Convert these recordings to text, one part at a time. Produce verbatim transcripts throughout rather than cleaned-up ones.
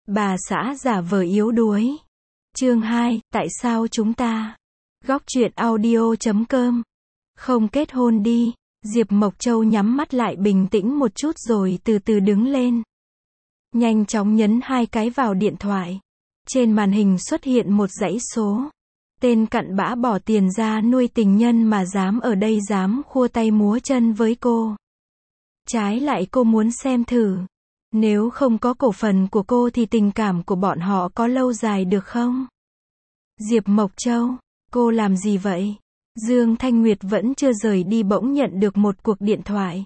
Bà xã giả vờ yếu đuối. Chương hai, tại sao chúng ta? Góc truyện audio chấm com. Không kết hôn đi. Diệp Mộc Châu nhắm mắt lại bình tĩnh một chút rồi từ từ đứng lên. Nhanh chóng nhấn hai cái vào điện thoại. Trên màn hình xuất hiện một dãy số. Tên cặn bã bỏ tiền ra nuôi tình nhân mà dám ở đây dám khua tay múa chân với cô. Trái lại cô muốn xem thử. Nếu không có cổ phần của cô thì tình cảm của bọn họ có lâu dài được không? Diệp Mộc Châu, cô làm gì vậy? Dương Thanh Nguyệt vẫn chưa rời đi bỗng nhận được một cuộc điện thoại.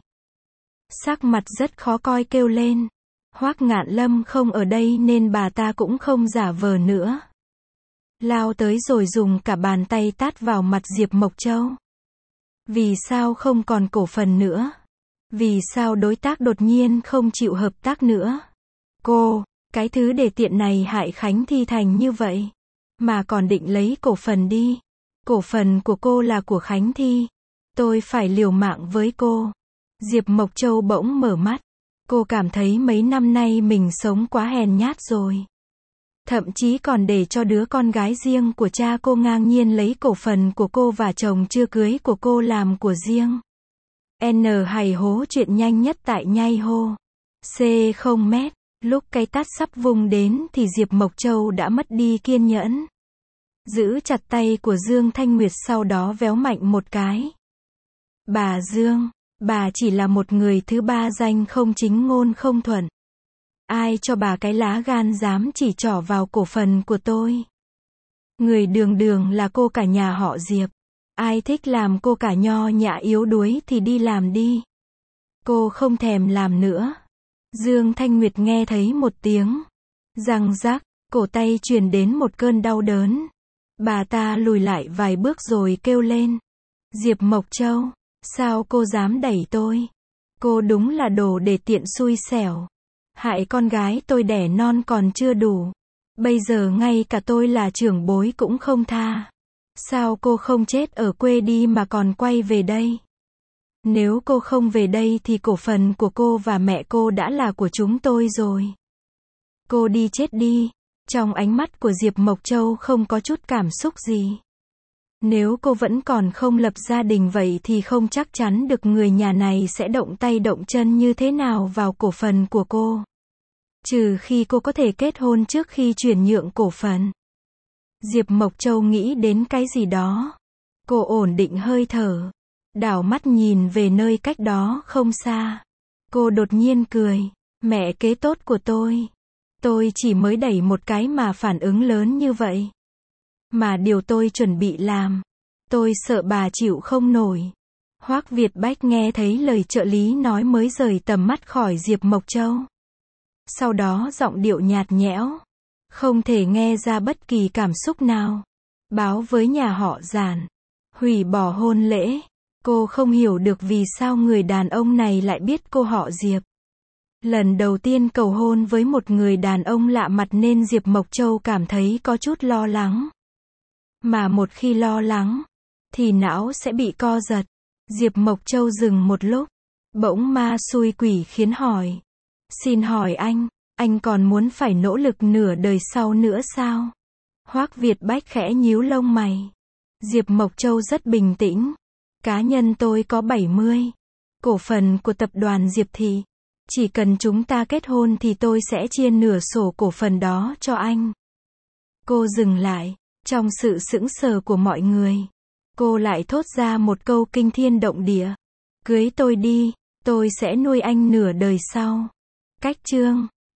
Sắc mặt rất khó coi kêu lên. Hoắc Ngạn Lâm không ở đây nên bà ta cũng không giả vờ nữa. Lao tới rồi dùng cả bàn tay tát vào mặt Diệp Mộc Châu. Vì sao không còn cổ phần nữa? Vì sao đối tác đột nhiên không chịu hợp tác nữa? Cô, cái thứ để tiện này hại Khánh Thi thành như vậy. Mà còn định lấy cổ phần đi. Cổ phần của cô là của Khánh Thi. Tôi phải liều mạng với cô. Diệp Mộc Châu bỗng mở mắt. Cô cảm thấy mấy năm nay mình sống quá hèn nhát rồi. Thậm chí còn để cho đứa con gái riêng của cha cô ngang nhiên lấy cổ phần của cô và chồng chưa cưới của cô làm của riêng. N hày hố chuyện nhanh nhất tại nhai hô. C không mét. Lúc cái tát sắp vung đến thì Diệp Mộc Châu đã mất đi kiên nhẫn. Giữ chặt tay của Dương Thanh Nguyệt sau đó véo mạnh một cái. Bà Dương, bà chỉ là một người thứ ba danh không chính ngôn không thuận. Ai cho bà cái lá gan dám chỉ trỏ vào cổ phần của tôi? Người đường đường là cô cả nhà họ Diệp. Ai thích làm cô cả nho nhã yếu đuối thì đi làm đi. Cô không thèm làm nữa. Dương Thanh Nguyệt nghe thấy một tiếng răng rắc, cổ tay truyền đến một cơn đau đớn. Bà ta lùi lại vài bước rồi kêu lên. Diệp Mộc Châu, sao cô dám đẩy tôi? Cô đúng là đồ để tiện xui xẻo. Hại con gái tôi đẻ non còn chưa đủ. Bây giờ ngay cả tôi là trưởng bối cũng không tha. Sao cô không chết ở quê đi mà còn quay về đây? Nếu cô không về đây thì cổ phần của cô và mẹ cô đã là của chúng tôi rồi. Cô đi chết đi. Trong ánh mắt của Diệp Mộc Châu không có chút cảm xúc gì. Nếu cô vẫn còn không lập gia đình vậy thì không chắc chắn được người nhà này sẽ động tay động chân như thế nào vào cổ phần của cô. Trừ khi cô có thể kết hôn trước khi chuyển nhượng cổ phần. Diệp Mộc Châu nghĩ đến cái gì đó. Cô ổn định hơi thở. Đảo mắt nhìn về nơi cách đó không xa. Cô đột nhiên cười. Mẹ kế tốt của tôi. Tôi chỉ mới đẩy một cái mà phản ứng lớn như vậy. Mà điều tôi chuẩn bị làm. Tôi sợ bà chịu không nổi. Hoắc Việt Bách nghe thấy lời trợ lý nói mới rời tầm mắt khỏi Diệp Mộc Châu. Sau đó giọng điệu nhạt nhẽo. Không thể nghe ra bất kỳ cảm xúc nào. Báo với nhà họ Giản. Hủy bỏ hôn lễ. Cô không hiểu được vì sao người đàn ông này lại biết cô họ Diệp. Lần đầu tiên cầu hôn với một người đàn ông lạ mặt nên Diệp Mộc Châu cảm thấy có chút lo lắng. Mà một khi lo lắng, thì não sẽ bị co giật. Diệp Mộc Châu dừng một lúc. Bỗng ma xui quỷ khiến hỏi. Xin hỏi anh, anh còn muốn phải nỗ lực nửa đời sau nữa sao? Hoắc Việt Bách khẽ nhíu lông mày. Diệp Mộc Châu rất bình tĩnh. Cá nhân tôi có bảy mươi. Cổ phần của tập đoàn Diệp Thị. Chỉ cần chúng ta kết hôn thì tôi sẽ chia nửa sổ cổ phần đó cho anh. Cô dừng lại. Trong sự sững sờ của mọi người, cô lại thốt ra một câu kinh thiên động địa. Cưới tôi đi, tôi sẽ nuôi anh nửa đời sau. Cách chương